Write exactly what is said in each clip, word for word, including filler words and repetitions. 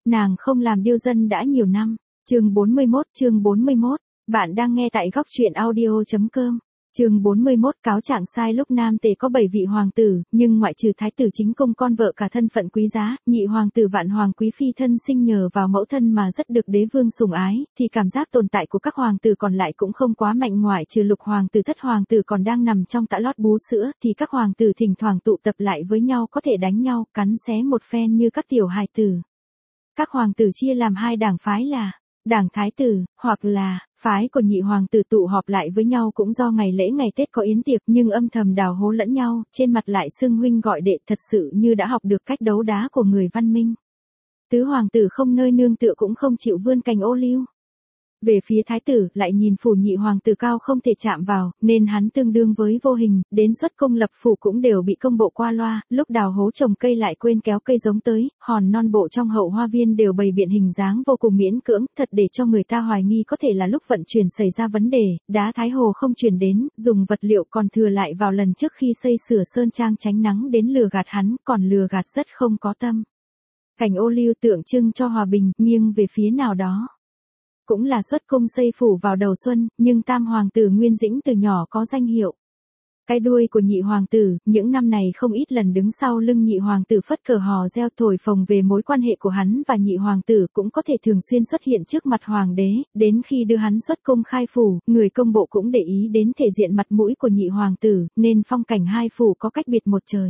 nàng không làm điêu dân đã nhiều năm. Chương bốn mươi mốt, chương bốn mươi mốt. Bạn đang nghe tại góc truyện audio chấm com. Chương bốn mươi mốt. Cáo trạng sai lúc Nam Tề có bảy vị hoàng tử, nhưng ngoại trừ thái tử chính công con vợ cả thân phận quý giá, nhị hoàng tử Vạn Hoàng quý phi thân sinh nhờ vào mẫu thân mà rất được đế vương sủng ái, thì cảm giác tồn tại của các hoàng tử còn lại cũng không quá mạnh, ngoại trừ lục hoàng tử thất hoàng tử còn đang nằm trong tã lót bú sữa, thì các hoàng tử thỉnh thoảng tụ tập lại với nhau có thể đánh nhau, cắn xé một phen như các tiểu hài tử. Các hoàng tử chia làm hai đảng phái là đảng thái tử, hoặc là phái của nhị hoàng tử tụ họp lại với nhau cũng do ngày lễ ngày Tết có yến tiệc, nhưng âm thầm đào hố lẫn nhau, trên mặt lại xưng huynh gọi đệ, thật sự như đã học được cách đấu đá của người văn minh. Tứ hoàng tử không nơi nương tựa cũng không chịu vươn cành ô liu. Về phía thái tử, lại nhìn phủ nhị hoàng tử cao không thể chạm vào, nên hắn tương đương với vô hình, đến xuất công lập phủ cũng đều bị công bộ qua loa, lúc đào hố trồng cây lại quên kéo cây giống tới, hòn non bộ trong hậu hoa viên đều bày biện hình dáng vô cùng miễn cưỡng, thật để cho người ta hoài nghi có thể là lúc vận chuyển xảy ra vấn đề, đá Thái Hồ không truyền đến, dùng vật liệu còn thừa lại vào lần trước khi xây sửa sơn trang tránh nắng đến lừa gạt hắn, còn lừa gạt rất không có tâm. Cành ô liu tượng trưng cho hòa bình, nghiêng về phía nào đó. Cũng là xuất cung xây phủ vào đầu xuân, nhưng tam hoàng tử Nguyên Dĩnh từ nhỏ có danh hiệu. Cái đuôi của nhị hoàng tử, những năm này không ít lần đứng sau lưng nhị hoàng tử phất cờ hò reo thổi phồng về mối quan hệ của hắn và nhị hoàng tử, cũng có thể thường xuyên xuất hiện trước mặt hoàng đế, đến khi đưa hắn xuất cung khai phủ, người công bộ cũng để ý đến thể diện mặt mũi của nhị hoàng tử, nên phong cảnh hai phủ có cách biệt một trời.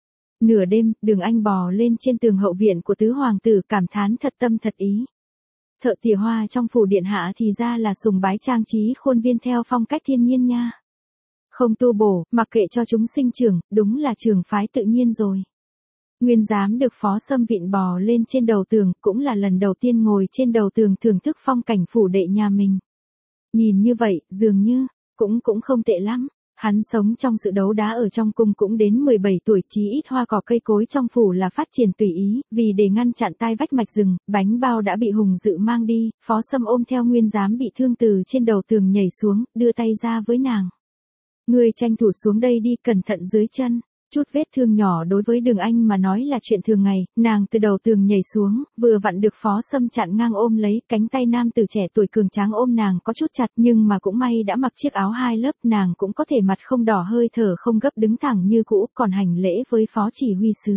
Nửa đêm, Đường Anh bò lên trên tường hậu viện của tứ hoàng tử, cảm thán thật tâm thật ý. Thợ tỉa hoa trong phủ điện hạ thì ra là sùng bái trang trí khuôn viên theo phong cách thiên nhiên nha. Không tu bổ, mặc kệ cho chúng sinh trưởng, đúng là trường phái tự nhiên rồi. Nguyên giám được Phó Sâm vịn bò lên trên đầu tường, cũng là lần đầu tiên ngồi trên đầu tường thưởng thức phong cảnh phủ đệ nhà mình. Nhìn như vậy, dường như, cũng cũng không tệ lắm. Hắn sống trong sự đấu đá ở trong cung cũng đến mười bảy tuổi, chí ít hoa cỏ cây cối trong phủ là phát triển tùy ý, vì để ngăn chặn tai vách mạch rừng, bánh bao đã bị Hùng Dự mang đi, Phó Sâm ôm theo Nguyên giám bị thương từ trên đầu tường nhảy xuống, đưa tay ra với nàng. Người tranh thủ xuống đây đi, cẩn thận dưới chân. Chút vết thương nhỏ đối với Đường Anh mà nói là chuyện thường ngày, nàng từ đầu tường nhảy xuống, vừa vặn được Phó Sâm chặn ngang ôm lấy, cánh tay nam tử trẻ tuổi cường tráng ôm nàng có chút chặt, nhưng mà cũng may đã mặc chiếc áo hai lớp, nàng cũng có thể mặt không đỏ hơi thở không gấp đứng thẳng như cũ, còn hành lễ với Phó Chỉ huy sứ.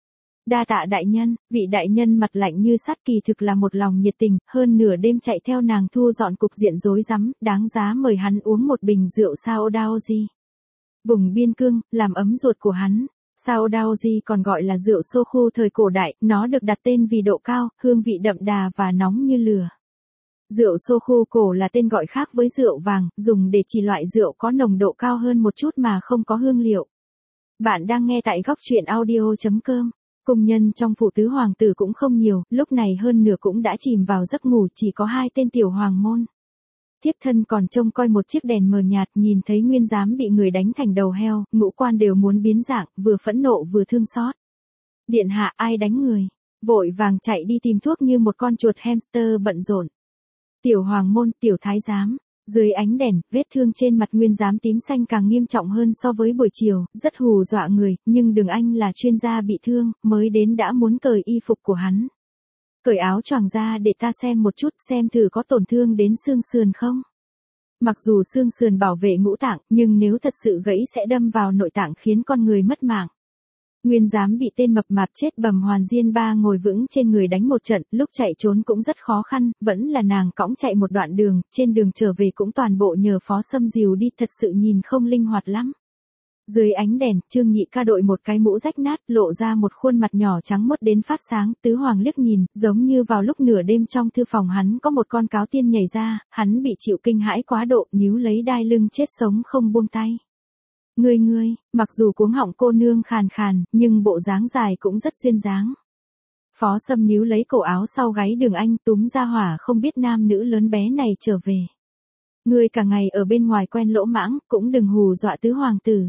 Đa tạ đại nhân. Vị đại nhân mặt lạnh như sắt kỳ thực là một lòng nhiệt tình, hơn nửa đêm chạy theo nàng thu dọn cục diện rối rắm, đáng giá mời hắn uống một bình rượu Saodaoji. Vùng biên cương, làm ấm ruột của hắn. Saodaoji còn gọi là rượu xô khu thời cổ đại, nó được đặt tên vì độ cao, hương vị đậm đà và nóng như lửa. Rượu xô khu cổ là tên gọi khác với rượu vàng, dùng để chỉ loại rượu có nồng độ cao hơn một chút mà không có hương liệu. Bạn đang nghe tại góc truyện audio chấm com. Cung nhân trong phủ tứ hoàng tử cũng không nhiều, lúc này hơn nửa cũng đã chìm vào giấc ngủ, chỉ có hai tên tiểu hoàng môn. Thiếp thân còn trông coi một chiếc đèn mờ nhạt, nhìn thấy Nguyên giám bị người đánh thành đầu heo, ngũ quan đều muốn biến dạng, vừa phẫn nộ vừa thương xót. Điện hạ, ai đánh người? Vội vàng chạy đi tìm thuốc như một con chuột hamster bận rộn. Tiểu hoàng môn, tiểu thái giám. Dưới ánh đèn, vết thương trên mặt Nguyên giám tím xanh càng nghiêm trọng hơn so với buổi chiều, rất hù dọa người, nhưng Đường Anh là chuyên gia bị thương, mới đến đã muốn cởi y phục của hắn. Cởi áo choàng ra để ta xem một chút, xem thử có tổn thương đến xương sườn không. Mặc dù xương sườn bảo vệ ngũ tạng, nhưng nếu thật sự gãy sẽ đâm vào nội tạng khiến con người mất mạng. Nguyên giám bị tên mập mạp chết bầm Hoàn Diên Ba ngồi vững trên người đánh một trận, lúc chạy trốn cũng rất khó khăn, vẫn là nàng cõng chạy một đoạn đường, trên đường trở về cũng toàn bộ nhờ Phó Sâm dìu đi, thật sự nhìn không linh hoạt lắm. Dưới ánh đèn, Trương Nhị ca đội một cái mũ rách nát, lộ ra một khuôn mặt nhỏ trắng muốt đến phát sáng, tứ hoàng liếc nhìn, giống như vào lúc nửa đêm trong thư phòng hắn có một con cáo tiên nhảy ra, hắn bị chịu kinh hãi quá độ, níu lấy đai lưng chết sống không buông tay. Ngươi ngươi, mặc dù cuống họng cô nương khàn khàn, nhưng bộ dáng dài cũng rất duyên dáng. Phó Sâm níu lấy cổ áo sau gáy Đường Anh, túm ra hỏa không biết nam nữ lớn bé này trở về. Ngươi cả ngày ở bên ngoài quen lỗ mãng, cũng đừng hù dọa tứ hoàng tử.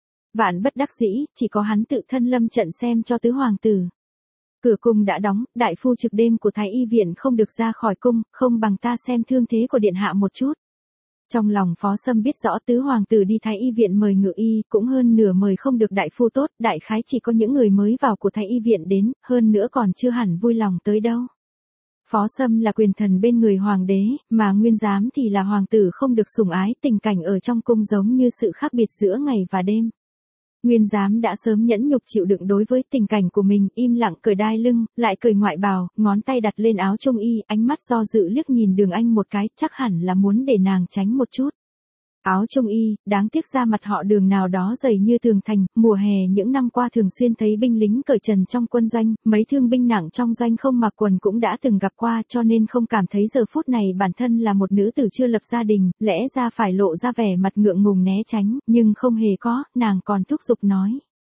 Vạn bất đắc dĩ, chỉ có hắn tự thân lâm trận xem cho tứ hoàng tử. Cửa cung đã đóng, đại phu trực đêm của Thái y viện không được ra khỏi cung, không bằng ta xem thương thế của điện hạ một chút. Trong lòng Phó Sâm biết rõ tứ hoàng tử đi Thái y viện mời ngự y, cũng hơn nửa mời không được đại phu tốt, đại khái chỉ có những người mới vào của Thái y viện đến, hơn nữa còn chưa hẳn vui lòng tới đâu. Phó Sâm là quyền thần bên người hoàng đế, mà Nguyên Giám thì là hoàng tử không được sủng ái, tình cảnh ở trong cung giống như sự khác biệt giữa ngày và đêm. Nguyên Giám đã sớm nhẫn nhục chịu đựng đối với tình cảnh của mình, im lặng cởi đai lưng, lại cởi ngoại bào, ngón tay đặt lên áo trung y, ánh mắt do dự liếc nhìn Đường Anh một cái, chắc hẳn là muốn để nàng tránh một chút. Áo trung y, đáng tiếc da mặt họ Đường nào đó dày như tường thành, mùa hè những năm qua thường xuyên thấy binh lính cởi trần trong quân doanh, mấy thương binh nặng trong doanh không mặc quần cũng đã từng gặp qua, cho nên không cảm thấy giờ phút này bản thân là một nữ tử chưa lập gia đình, lẽ ra phải lộ ra vẻ mặt ngượng ngùng né tránh, nhưng không hề có, nàng còn thúc giục nói.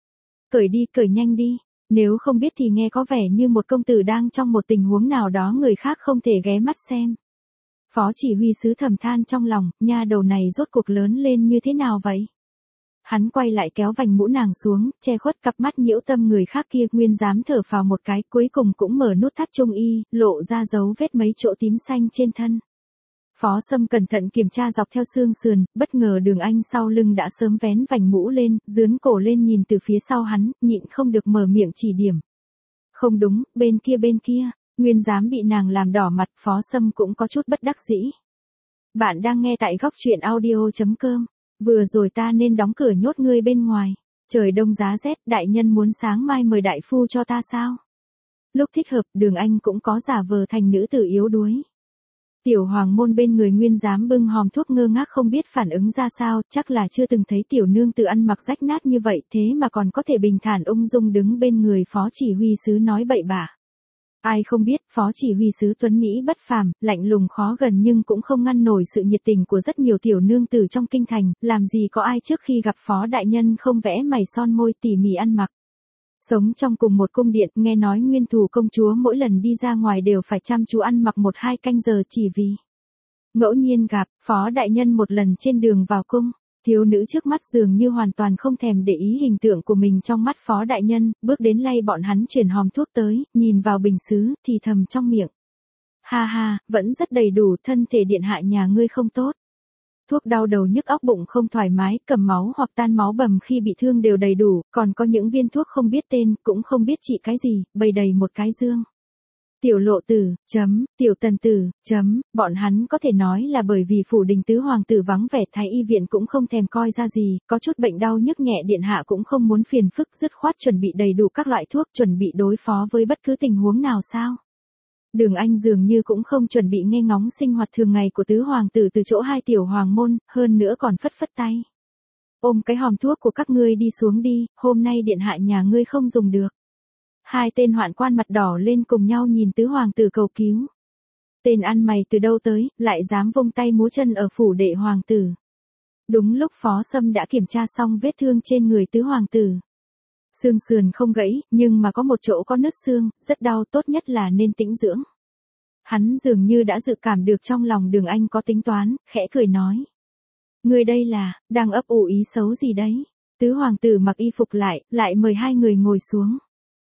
Cởi đi, cởi nhanh đi, nếu không biết thì nghe có vẻ như một công tử đang trong một tình huống nào đó người khác không thể ghé mắt xem. Phó chỉ huy sứ thầm than trong lòng, nha đầu này rốt cuộc lớn lên như thế nào vậy? Hắn quay lại kéo vành mũ nàng xuống, che khuất cặp mắt nhiễu tâm người khác kia. Nguyên Giám thở phào một cái, cuối cùng cũng mở nút thắt trung y, lộ ra dấu vết mấy chỗ tím xanh trên thân. Phó Sâm cẩn thận kiểm tra dọc theo xương sườn, bất ngờ Đường Anh sau lưng đã sớm vén vành mũ lên, dướn cổ lên nhìn từ phía sau hắn, nhịn không được mở miệng chỉ điểm. Không đúng, bên kia bên kia. Nguyên Giám bị nàng làm đỏ mặt, Phó Sâm cũng có chút bất đắc dĩ. Bạn đang nghe tại góc truyện audio chấm com. Vừa rồi ta nên đóng cửa nhốt ngươi bên ngoài. Trời đông giá rét, đại nhân muốn sáng mai mời đại phu cho ta sao? Lúc thích hợp, Đường Anh cũng có giả vờ thành nữ tử yếu đuối. Tiểu hoàng môn bên người Nguyên Giám bưng hòm thuốc ngơ ngác không biết phản ứng ra sao, chắc là chưa từng thấy tiểu nương tự ăn mặc rách nát như vậy, thế mà còn có thể bình thản ung dung đứng bên người phó chỉ huy sứ nói bậy bạ. Ai không biết, phó chỉ huy sứ tuấn Mỹ bất phàm, lạnh lùng khó gần nhưng cũng không ngăn nổi sự nhiệt tình của rất nhiều tiểu nương tử trong kinh thành, làm gì có ai trước khi gặp phó đại nhân không vẽ mày son môi tỉ mỉ ăn mặc. Sống trong cùng một cung điện, nghe nói Nguyên Thủ công chúa mỗi lần đi ra ngoài đều phải chăm chú ăn mặc một hai canh giờ chỉ vì ngẫu nhiên gặp phó đại nhân một lần trên đường vào cung. Thiếu nữ trước mắt dường như hoàn toàn không thèm để ý hình tượng của mình trong mắt phó đại nhân, bước đến lay bọn hắn chuyển hòm thuốc tới, nhìn vào bình sứ, thì thầm trong miệng. Ha ha, vẫn rất đầy đủ, thân thể điện hạ nhà ngươi không tốt. Thuốc đau đầu nhức óc bụng không thoải mái, cầm máu hoặc tan máu bầm khi bị thương đều đầy đủ, còn có những viên thuốc không biết tên, cũng không biết trị cái gì, bày đầy một cái dương. Tiểu lộ tử, chấm, tiểu tần tử, chấm, bọn hắn có thể nói là bởi vì phủ đình tứ hoàng tử vắng vẻ thái y viện cũng không thèm coi ra gì, có chút bệnh đau nhức nhẹ điện hạ cũng không muốn phiền phức dứt khoát chuẩn bị đầy đủ các loại thuốc chuẩn bị đối phó với bất cứ tình huống nào sao. Đường Anh dường như cũng không chuẩn bị nghe ngóng sinh hoạt thường ngày của tứ hoàng tử từ chỗ hai tiểu hoàng môn, hơn nữa còn phất phất tay. Ôm cái hòm thuốc của các ngươi đi xuống đi, hôm nay điện hạ nhà ngươi không dùng được. Hai tên hoạn quan mặt đỏ lên cùng nhau nhìn tứ hoàng tử cầu cứu. Tên ăn mày từ đâu tới, lại dám vung tay múa chân ở phủ đệ hoàng tử. Đúng lúc Phó Sâm đã kiểm tra xong vết thương trên người tứ hoàng tử. Xương sườn không gãy, nhưng mà có một chỗ có nứt xương, rất đau, tốt nhất là nên tĩnh dưỡng. Hắn dường như đã dự cảm được trong lòng Đường Anh có tính toán, khẽ cười nói. Người đây là, đang ấp ủ ý xấu gì đấy? Tứ hoàng tử mặc y phục lại, lại mời hai người ngồi xuống.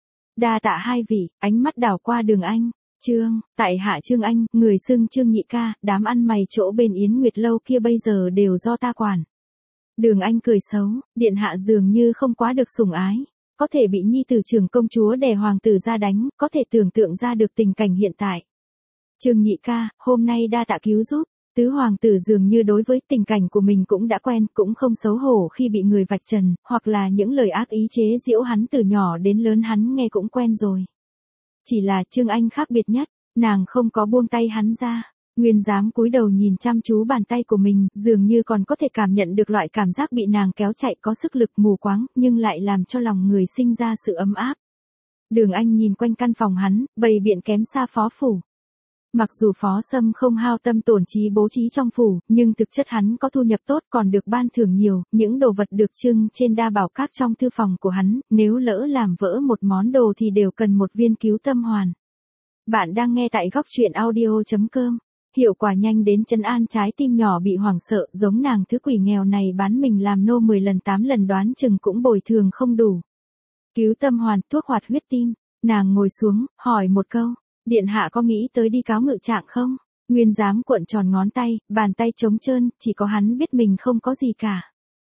Đa tạ hai vị, ánh mắt đảo qua Đường Anh. Trương, tại hạ Trương Anh, người xưng Trương nhị ca, đám ăn mày chỗ bên Yến Nguyệt lâu kia bây giờ đều do ta quản. Đường Anh cười xấu, điện hạ dường như không quá được sủng ái. Có thể bị nhi tử trưởng công chúa đè hoàng tử ra đánh, có thể tưởng tượng ra được tình cảnh hiện tại. Trương nhị ca, hôm nay đa tạ cứu giúp. Tứ hoàng tử dường như đối với tình cảnh của mình cũng đã quen, cũng không xấu hổ khi bị người vạch trần, hoặc là những lời ác ý chế giễu hắn từ nhỏ đến lớn hắn nghe cũng quen rồi. Chỉ là Trương Anh khác biệt nhất, nàng không có buông tay hắn ra. Nguyên Giám cúi đầu nhìn chăm chú bàn tay của mình, dường như còn có thể cảm nhận được loại cảm giác bị nàng kéo chạy có sức lực mù quáng, nhưng lại làm cho lòng người sinh ra sự ấm áp. Đường Anh nhìn quanh căn phòng hắn, bày biện kém xa phó phủ. Mặc dù Phó Sâm không hao tâm tổn trí bố trí trong phủ, nhưng thực chất hắn có thu nhập tốt còn được ban thưởng nhiều, những đồ vật được trưng trên đa bảo các trong thư phòng của hắn, nếu lỡ làm vỡ một món đồ thì đều cần một viên cứu tâm hoàn. Bạn đang nghe tại góc truyện audio chấm com. Hiệu quả nhanh đến trấn an trái tim nhỏ bị hoảng sợ, giống nàng thứ quỷ nghèo này bán mình làm nô mười lần tám lần đoán chừng cũng bồi thường không đủ. Cứu tâm hoàn, thuốc hoạt huyết tim. Nàng ngồi xuống, hỏi một câu. Điện hạ có nghĩ tới đi cáo ngự trạng không? Nguyên Giám cuộn tròn ngón tay, bàn tay trống trơn, chỉ có hắn biết mình không có gì cả.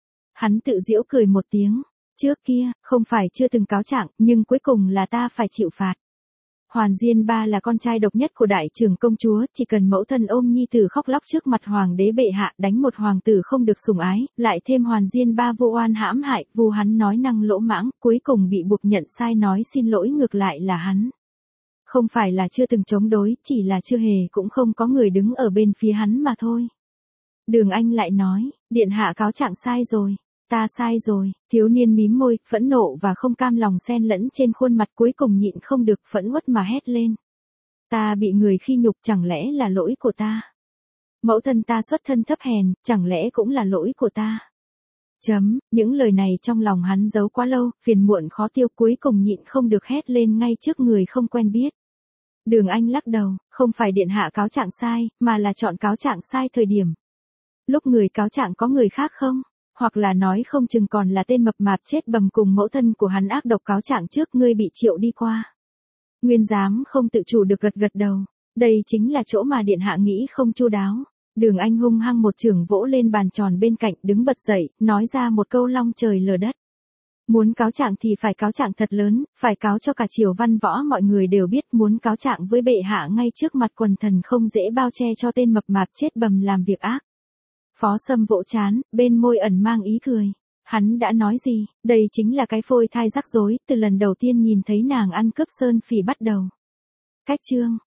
Hắn tự giễu cười một tiếng. Trước kia, không phải chưa từng cáo trạng, nhưng cuối cùng là ta phải chịu phạt. Hoàn Diên Ba là con trai độc nhất của đại trưởng công chúa, chỉ cần mẫu thân ôm nhi tử khóc lóc trước mặt hoàng đế bệ hạ, đánh một hoàng tử không được sủng ái, lại thêm Hoàn Diên Ba vô oan hãm hại, vu hắn nói năng lỗ mãng, cuối cùng bị buộc nhận sai nói xin lỗi ngược lại là hắn. Không phải là chưa từng chống đối, chỉ là chưa hề cũng không có người đứng ở bên phía hắn mà thôi. Đường Anh lại nói, điện hạ cáo trạng sai rồi. Ta sai rồi, thiếu niên mím môi, phẫn nộ và không cam lòng xen lẫn trên khuôn mặt, cuối cùng nhịn không được phẫn uất mà hét lên. Ta bị người khi nhục, chẳng lẽ là lỗi của ta? Mẫu thân ta xuất thân thấp hèn, chẳng lẽ cũng là lỗi của ta? Chấm, những lời này trong lòng hắn giấu quá lâu, phiền muộn khó tiêu, cuối cùng nhịn không được hét lên ngay trước người không quen biết. Đường Anh lắc đầu, không phải điện hạ cáo trạng sai, mà là chọn cáo trạng sai thời điểm. Lúc người cáo trạng có người khác không? Hoặc là nói không chừng còn là tên mập mạp chết bầm cùng mẫu thân của hắn ác độc cáo trạng trước, ngươi bị triệu đi qua. Nguyên giám không tự chủ được gật gật đầu. Đây chính là chỗ mà điện hạ nghĩ không chu đáo. Đường Anh hung hăng một chưởng vỗ lên bàn tròn bên cạnh, đứng bật dậy, nói ra một câu long trời lở đất. Muốn cáo trạng thì phải cáo trạng thật lớn, phải cáo cho cả triều văn võ mọi người đều biết, muốn cáo trạng với bệ hạ ngay trước mặt quần thần không dễ bao che cho tên mập mạp chết bầm làm việc ác. Phó Sâm vỗ trán, bên môi ẩn mang ý cười. Hắn đã nói gì, đây chính là cái phôi thai rắc rối, từ lần đầu tiên nhìn thấy nàng ăn cướp Sơn Phỉ bắt đầu. Cách chương